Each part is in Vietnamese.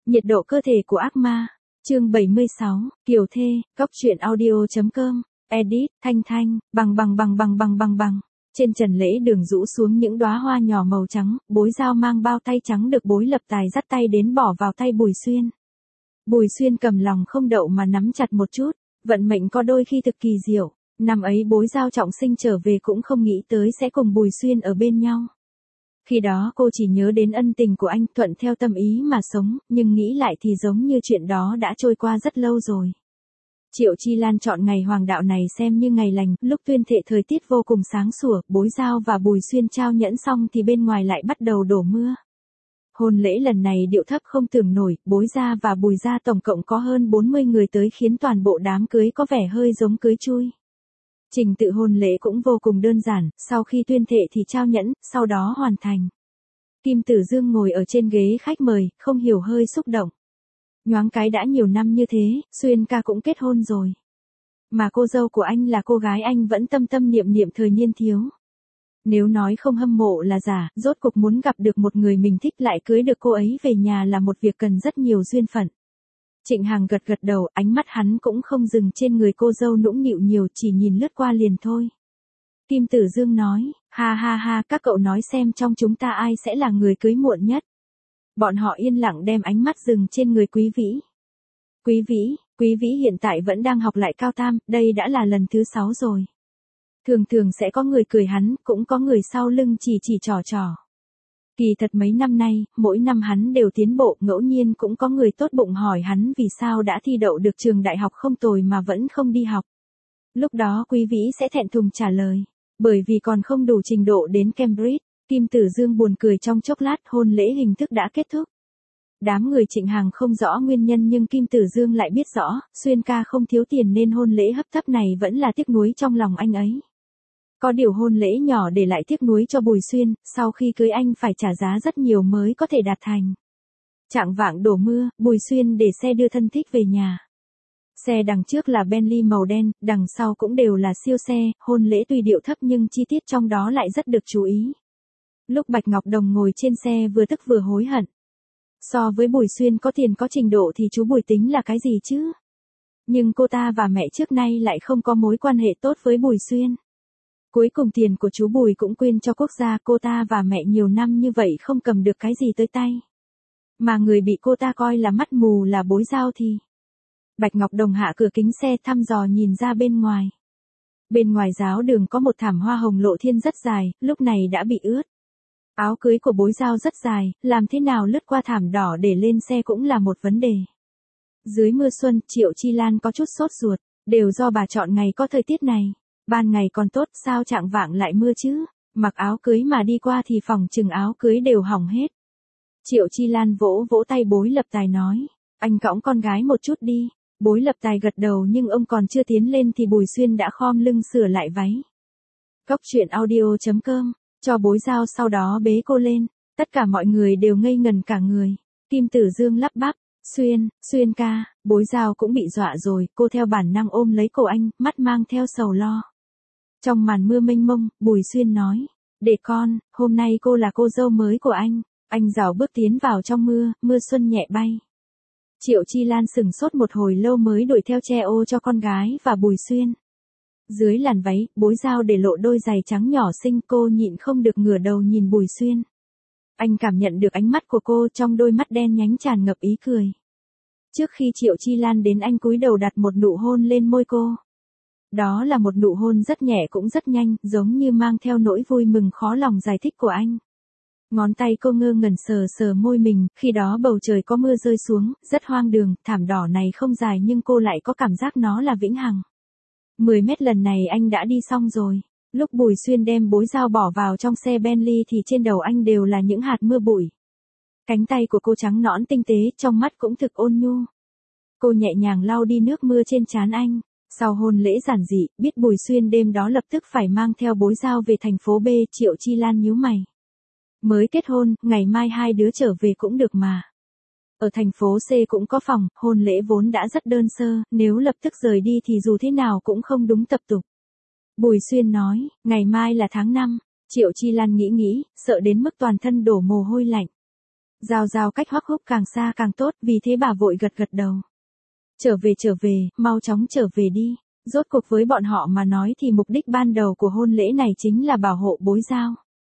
Nhiệt độ cơ thể của ác ma. Chương 76, Kiều Thê, Cóc truyện audio.com, edit, Thanh, bằng. Trên trần lễ đường rũ xuống những đóa hoa nhỏ màu trắng, Bối Giao mang bao tay trắng được Bối Lập Tài dắt tay đến bỏ vào tay Bùi Xuyên. Bùi Xuyên cầm lòng không đậu mà nắm chặt một chút, vận mệnh có đôi khi thực kỳ diệu, năm ấy Bối Giao trọng sinh trở về cũng không nghĩ tới sẽ cùng Bùi Xuyên ở bên nhau. Khi đó cô chỉ nhớ đến ân tình của anh, thuận theo tâm ý mà sống, nhưng nghĩ lại thì giống như chuyện đó đã trôi qua rất lâu rồi. Triệu Chi Lan chọn ngày hoàng đạo này xem như ngày lành, lúc tuyên thệ thời tiết vô cùng sáng sủa, Bối Giao và Bùi Xuyên trao nhẫn xong thì bên ngoài lại bắt đầu đổ mưa. Hôn lễ lần này điệu thấp không tưởng nổi, Bối gia và Bùi gia tổng cộng có hơn 40 người tới khiến toàn bộ đám cưới có vẻ hơi giống cưới chui. Trình tự hôn lễ cũng vô cùng đơn giản, sau khi tuyên thệ thì trao nhẫn, sau đó hoàn thành. Kim Tử Dương ngồi ở trên ghế khách mời, không hiểu hơi xúc động. Nhoáng cái đã nhiều năm như thế, Xuyên ca cũng kết hôn rồi. Mà cô dâu của anh là cô gái anh vẫn tâm tâm niệm niệm thời niên thiếu. Nếu nói không hâm mộ là giả, rốt cuộc muốn gặp được một người mình thích lại cưới được cô ấy về nhà là một việc cần rất nhiều duyên phận. Trịnh Hằng gật đầu, ánh mắt hắn cũng không dừng trên người cô dâu nũng nịu nhiều, chỉ nhìn lướt qua liền thôi. Kim Tử Dương nói, ha, các cậu nói xem trong chúng ta ai sẽ là người cưới muộn nhất. Bọn họ yên lặng đem ánh mắt dừng trên người Quý Vĩ. Quý Vĩ hiện tại vẫn đang học lại cao tam, đây đã là lần thứ 6 rồi. Thường sẽ có người cười hắn, cũng có người sau lưng chỉ trò. Kỳ thật mấy năm nay, mỗi năm hắn đều tiến bộ, ngẫu nhiên cũng có người tốt bụng hỏi hắn vì sao đã thi đậu được trường đại học không tồi mà vẫn không đi học. Lúc đó Quý Vĩ sẽ thẹn thùng trả lời, bởi vì còn không đủ trình độ đến Cambridge. Kim Tử Dương buồn cười trong chốc lát, hôn lễ hình thức đã kết thúc. Đám người Trịnh Hằng không rõ nguyên nhân nhưng Kim Tử Dương lại biết rõ, Xuyên ca không thiếu tiền nên hôn lễ hấp tấp này vẫn là tiếc nuối trong lòng anh ấy. Có điều hôn lễ nhỏ để lại tiếc nuối cho Bùi Xuyên, sau khi cưới anh phải trả giá rất nhiều mới có thể đạt thành. Chạng vạng đổ mưa, Bùi Xuyên để xe đưa thân thích về nhà. Xe đằng trước là Bentley màu đen, đằng sau cũng đều là siêu xe, hôn lễ tuy điệu thấp nhưng chi tiết trong đó lại rất được chú ý. Lúc Bạch Ngọc Đồng ngồi trên xe vừa tức vừa hối hận. So với Bùi Xuyên có tiền có trình độ thì chú Bùi tính là cái gì chứ? Nhưng cô ta và mẹ trước nay lại không có mối quan hệ tốt với Bùi Xuyên. Cuối cùng tiền của chú Bùi cũng quyên cho quốc gia, cô ta và mẹ nhiều năm như vậy không cầm được cái gì tới tay. Mà người bị cô ta coi là mắt mù là Bối Giao thì. Bạch Ngọc Đồng hạ cửa kính xe thăm dò nhìn ra bên ngoài. Bên ngoài giáo đường có một thảm hoa hồng lộ thiên rất dài, lúc này đã bị ướt. Áo cưới của Bối Giao rất dài, làm thế nào lướt qua thảm đỏ để lên xe cũng là một vấn đề. Dưới mưa xuân, Triệu Chi Lan có chút sốt ruột, đều do bà chọn ngày có thời tiết này. Ban ngày còn tốt, sao chạng vạng lại mưa chứ? Mặc áo cưới mà đi qua thì phòng chừng áo cưới đều hỏng hết. Triệu Chi Lan vỗ tay Bối Lập Tài nói, anh cõng con gái một chút đi. Bối Lập Tài gật đầu nhưng ông còn chưa tiến lên thì Bùi Xuyên đã khom lưng sửa lại váy. Cóc truyện audio.com, cho Bối Giao sau đó bế cô lên, tất cả mọi người đều ngây ngần cả người. Kim Tử Dương lắp bắp, Xuyên ca, Bối Giao cũng bị dọa rồi, cô theo bản năng ôm lấy cổ anh, mắt mang theo sầu lo. Trong màn mưa mênh mông, Bùi Xuyên nói, để con, hôm nay cô là cô dâu mới của anh rảo bước tiến vào trong mưa xuân nhẹ bay. Triệu Chi Lan sừng sốt một hồi lâu mới đuổi theo che ô cho con gái và Bùi Xuyên. Dưới làn váy, Bối Giao để lộ đôi giày trắng nhỏ xinh, cô nhịn không được ngửa đầu nhìn Bùi Xuyên. Anh cảm nhận được ánh mắt của cô, trong đôi mắt đen nhánh tràn ngập ý cười. Trước khi Triệu Chi Lan đến anh cúi đầu đặt một nụ hôn lên môi cô. Đó là một nụ hôn rất nhẹ cũng rất nhanh, giống như mang theo nỗi vui mừng khó lòng giải thích của anh. Ngón tay cô ngơ ngẩn sờ môi mình, khi đó bầu trời có mưa rơi xuống, rất hoang đường, thảm đỏ này không dài nhưng cô lại có cảm giác nó là vĩnh hằng. 10 mét lần này anh đã đi xong rồi. Lúc Bùi Xuyên đem Bối Giao bỏ vào trong xe Bentley thì trên đầu anh đều là những hạt mưa bụi. Cánh tay của cô trắng nõn tinh tế, trong mắt cũng thực ôn nhu. Cô nhẹ nhàng lau đi nước mưa trên trán anh. Sau hôn lễ giản dị, biết Bùi Xuyên đêm đó lập tức phải mang theo Bối Giao về thành phố B, Triệu Chi Lan nhíu mày. Mới kết hôn, ngày mai hai đứa trở về cũng được mà. Ở thành phố C cũng có phòng, hôn lễ vốn đã rất đơn sơ, nếu lập tức rời đi thì dù thế nào cũng không đúng tập tục. Bùi Xuyên nói, ngày mai là tháng 5, Triệu Chi Lan nghĩ, sợ đến mức toàn thân đổ mồ hôi lạnh. Giao Giao cách Hoắc Húc càng xa càng tốt, vì thế bà vội gật gật đầu. Trở về, mau chóng trở về đi. Rốt cuộc với bọn họ mà nói thì mục đích ban đầu của hôn lễ này chính là bảo hộ Bối Giao.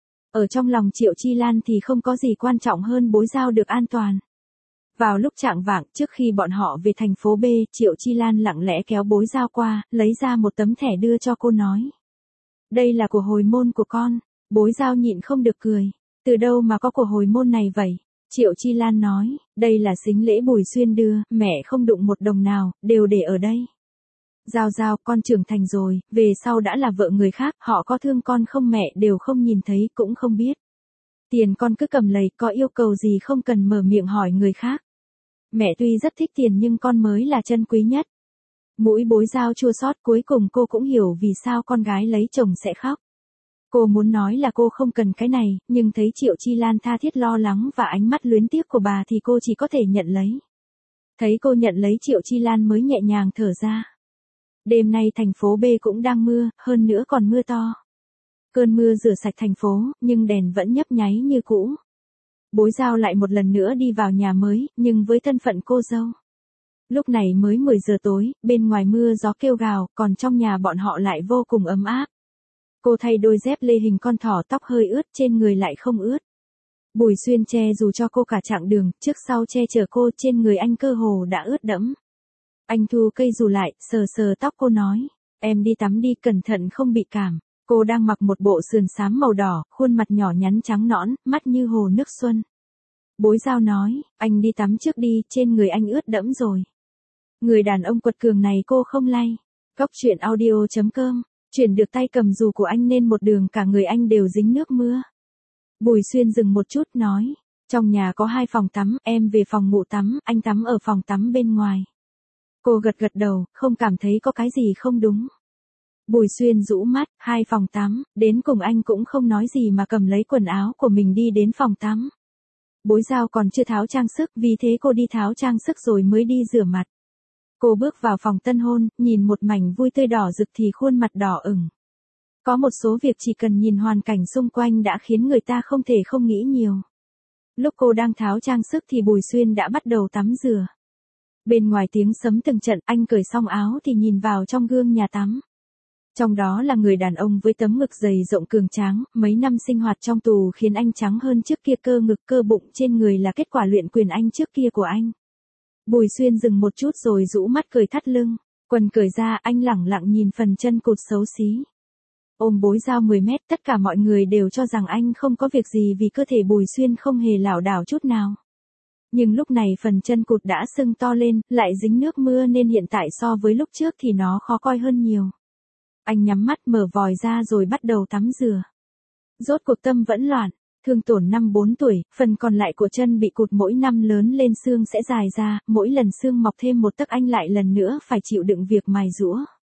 Ở trong lòng Triệu Chi Lan thì không có gì quan trọng hơn Bối Giao được an toàn. Vào lúc chạng vạng, trước khi bọn họ về thành phố B, Triệu Chi Lan lặng lẽ kéo Bối Giao qua, lấy ra một tấm thẻ đưa cho cô nói. Đây là của hồi môn của con. Bối Giao nhịn không được cười. Từ đâu mà có của hồi môn này vậy? Triệu Chi Lan nói, đây là sính lễ Bùi Xuyên đưa, mẹ không đụng một đồng nào, đều để ở đây. Giao Giao, con trưởng thành rồi, về sau đã là vợ người khác, họ có thương con không mẹ đều không nhìn thấy cũng không biết. Tiền con cứ cầm lấy, có yêu cầu gì không cần mở miệng hỏi người khác. Mẹ tuy rất thích tiền nhưng con mới là chân quý nhất. Mũi Bối Giao chua xót, cuối cùng cô cũng hiểu vì sao con gái lấy chồng sẽ khóc. Cô muốn nói là cô không cần cái này, nhưng thấy Triệu Chi Lan tha thiết lo lắng và ánh mắt luyến tiếc của bà thì cô chỉ có thể nhận lấy. Thấy cô nhận lấy Triệu Chi Lan mới nhẹ nhàng thở ra. Đêm nay thành phố B cũng đang mưa, hơn nữa còn mưa to. Cơn mưa rửa sạch thành phố, nhưng đèn vẫn nhấp nháy như cũ. Bối Giao lại một lần nữa đi vào nhà mới, nhưng với thân phận cô dâu. Lúc này mới 10 giờ tối, bên ngoài mưa gió kêu gào, còn trong nhà bọn họ lại vô cùng ấm áp. Cô thay đôi dép lê hình con thỏ, tóc hơi ướt, trên người lại không ướt. Bùi Xuyên che dù cho cô cả chặng đường, trước sau che chở cô, trên người anh cơ hồ đã ướt đẫm. Anh thu cây dù lại, sờ sờ tóc cô nói, em đi tắm đi, cẩn thận không bị cảm. Cô đang mặc một bộ sườn xám màu đỏ, khuôn mặt nhỏ nhắn trắng nõn, mắt như hồ nước xuân. Bối Giao nói, anh đi tắm trước đi, trên người anh ướt đẫm rồi. Người đàn ông quật cường này cô không lay. Cóc truyện audio.com, chuyển được tay cầm dù của anh nên một đường cả người anh đều dính nước mưa. Bùi Xuyên dừng một chút nói, trong nhà có 2 phòng tắm, em về phòng ngủ tắm, anh tắm ở phòng tắm bên ngoài. Cô gật gật đầu, không cảm thấy có cái gì không đúng. Bùi Xuyên rũ mắt, 2 phòng tắm, đến cùng anh cũng không nói gì mà cầm lấy quần áo của mình đi đến phòng tắm. Bối Giao còn chưa tháo trang sức, vì thế cô đi tháo trang sức rồi mới đi rửa mặt. Cô bước vào phòng tân hôn, nhìn một mảnh vui tươi đỏ rực thì khuôn mặt đỏ ửng. Có một số việc chỉ cần nhìn hoàn cảnh xung quanh đã khiến người ta không thể không nghĩ nhiều. Lúc cô đang tháo trang sức thì Bùi Xuyên đã bắt đầu tắm rửa. Bên ngoài tiếng sấm từng trận, anh cởi xong áo thì nhìn vào trong gương nhà tắm. Trong đó là người đàn ông với tấm ngực dày rộng cường tráng, mấy năm sinh hoạt trong tù khiến anh trắng hơn trước kia, cơ ngực cơ bụng trên người là kết quả luyện quyền anh trước kia của anh. Bùi Xuyên dừng một chút rồi rũ mắt cởi thắt lưng, quần cởi ra, anh lẳng lặng nhìn phần chân cụt xấu xí. Ôm Bối Giao 10 mét, tất cả mọi người đều cho rằng anh không có việc gì vì cơ thể Bùi Xuyên không hề lảo đảo chút nào. Nhưng lúc này phần chân cụt đã sưng to lên, lại dính nước mưa nên hiện tại so với lúc trước thì nó khó coi hơn nhiều. Anh nhắm mắt mở vòi ra rồi bắt đầu tắm rửa. Rốt cuộc tâm vẫn loạn, thương tổn năm 4 tuổi, phần còn lại của chân bị cụt mỗi năm lớn lên xương sẽ dài ra, mỗi lần xương mọc thêm một tấc anh lại lần nữa phải chịu đựng việc mài giũa.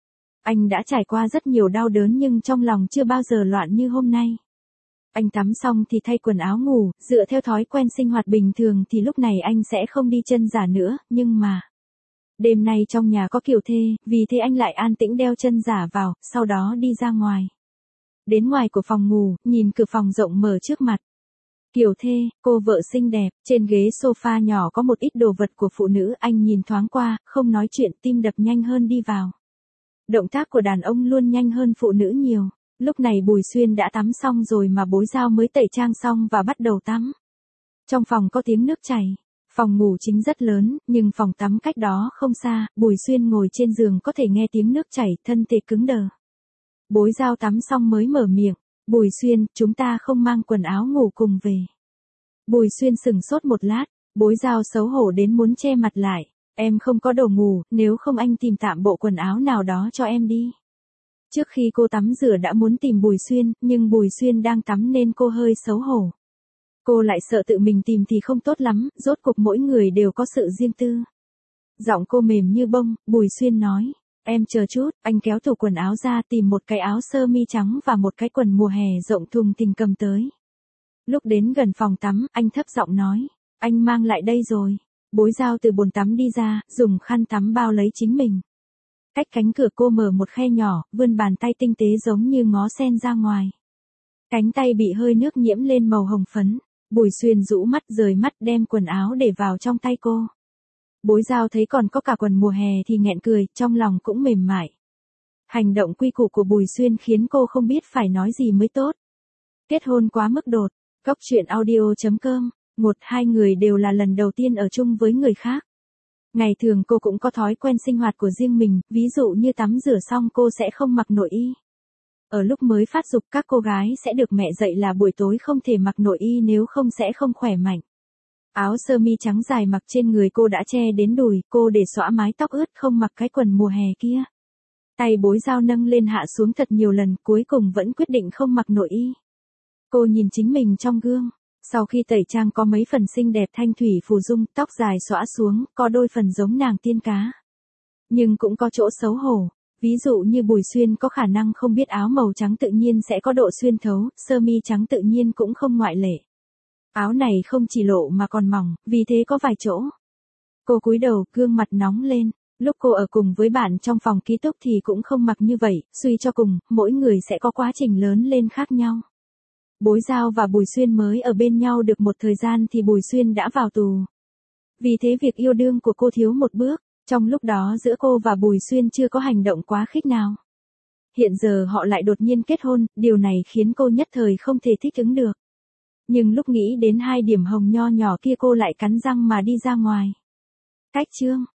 Anh đã trải qua rất nhiều đau đớn nhưng trong lòng chưa bao giờ loạn như hôm nay. Anh tắm xong thì thay quần áo ngủ, dựa theo thói quen sinh hoạt bình thường thì lúc này anh sẽ không đi chân giả nữa, nhưng mà... Đêm nay trong nhà có Kiều Thê, vì thế anh lại an tĩnh đeo chân giả vào, sau đó đi ra ngoài. Đến ngoài của phòng ngủ, nhìn cửa phòng rộng mở trước mặt. Kiều Thê, cô vợ xinh đẹp, trên ghế sofa nhỏ có một ít đồ vật của phụ nữ, anh nhìn thoáng qua, không nói chuyện, tim đập nhanh hơn đi vào. Động tác của đàn ông luôn nhanh hơn phụ nữ nhiều. Lúc này Bùi Xuyên đã tắm xong rồi mà Bối Giao mới tẩy trang xong và bắt đầu tắm. Trong phòng có tiếng nước chảy. Phòng ngủ chính rất lớn, nhưng phòng tắm cách đó không xa, Bùi Xuyên ngồi trên giường có thể nghe tiếng nước chảy, thân thể cứng đờ. Bối Giao tắm xong mới mở miệng, Bùi Xuyên, chúng ta không mang quần áo ngủ cùng về. Bùi Xuyên sững sốt một lát, Bối Giao xấu hổ đến muốn che mặt lại, em không có đồ ngủ, nếu không anh tìm tạm bộ quần áo nào đó cho em đi. Trước khi cô tắm rửa đã muốn tìm Bùi Xuyên, nhưng Bùi Xuyên đang tắm nên cô hơi xấu hổ. Cô lại sợ tự mình tìm thì không tốt lắm, rốt cuộc mỗi người đều có sự riêng tư. Giọng cô mềm như bông, Bùi Xuyên nói, em chờ chút, anh kéo tủ quần áo ra tìm một cái áo sơ mi trắng và một cái quần mùa hè rộng thùng thình cầm tới. Lúc đến gần phòng tắm, anh thấp giọng nói, anh mang lại đây rồi. Bối Giao từ bồn tắm đi ra, dùng khăn tắm bao lấy chính mình. Cách cánh cửa cô mở một khe nhỏ, vươn bàn tay tinh tế giống như ngó sen ra ngoài. Cánh tay bị hơi nước nhiễm lên màu hồng phấn. Bùi Xuyên rũ mắt rời mắt đem quần áo để vào trong tay cô. Bối Giao thấy còn có cả quần mùa hè thì nghẹn cười, trong lòng cũng mềm mại. Hành động quy củ của Bùi Xuyên khiến cô không biết phải nói gì mới tốt. Kết hôn quá mức đột. Cóc truyện audio.com. Hai người đều là lần đầu tiên ở chung với người khác. Ngày thường cô cũng có thói quen sinh hoạt của riêng mình, ví dụ như tắm rửa xong cô sẽ không mặc nội y. Ở lúc mới phát dục các cô gái sẽ được mẹ dạy là buổi tối không thể mặc nội y nếu không sẽ không khỏe mạnh. Áo sơ mi trắng dài mặc trên người cô đã che đến đùi, cô để xõa mái tóc ướt không mặc cái quần mùa hè kia. Tay Bối Giao nâng lên hạ xuống thật nhiều lần, cuối cùng vẫn quyết định không mặc nội y. Cô nhìn chính mình trong gương. Sau khi tẩy trang có mấy phần xinh đẹp thanh thủy phù dung, tóc dài xõa xuống, có đôi phần giống nàng tiên cá. Nhưng cũng có chỗ xấu hổ. Ví dụ như Bùi Xuyên có khả năng không biết áo màu trắng tự nhiên sẽ có độ xuyên thấu, sơ mi trắng tự nhiên cũng không ngoại lệ. Áo này không chỉ lộ mà còn mỏng, vì thế có vài chỗ. Cô cúi đầu, gương mặt nóng lên. Lúc cô ở cùng với bạn trong phòng ký túc thì cũng không mặc như vậy, suy cho cùng, mỗi người sẽ có quá trình lớn lên khác nhau. Bối Giao và Bùi Xuyên mới ở bên nhau được một thời gian thì Bùi Xuyên đã vào tù. Vì thế việc yêu đương của cô thiếu một bước, trong lúc đó giữa cô và Bùi Xuyên chưa có hành động quá khích nào. Hiện giờ họ lại đột nhiên kết hôn, điều này khiến cô nhất thời không thể thích ứng được. Nhưng lúc nghĩ đến 2 điểm hồng nho nhỏ kia cô lại cắn răng mà đi ra ngoài. Cách chương.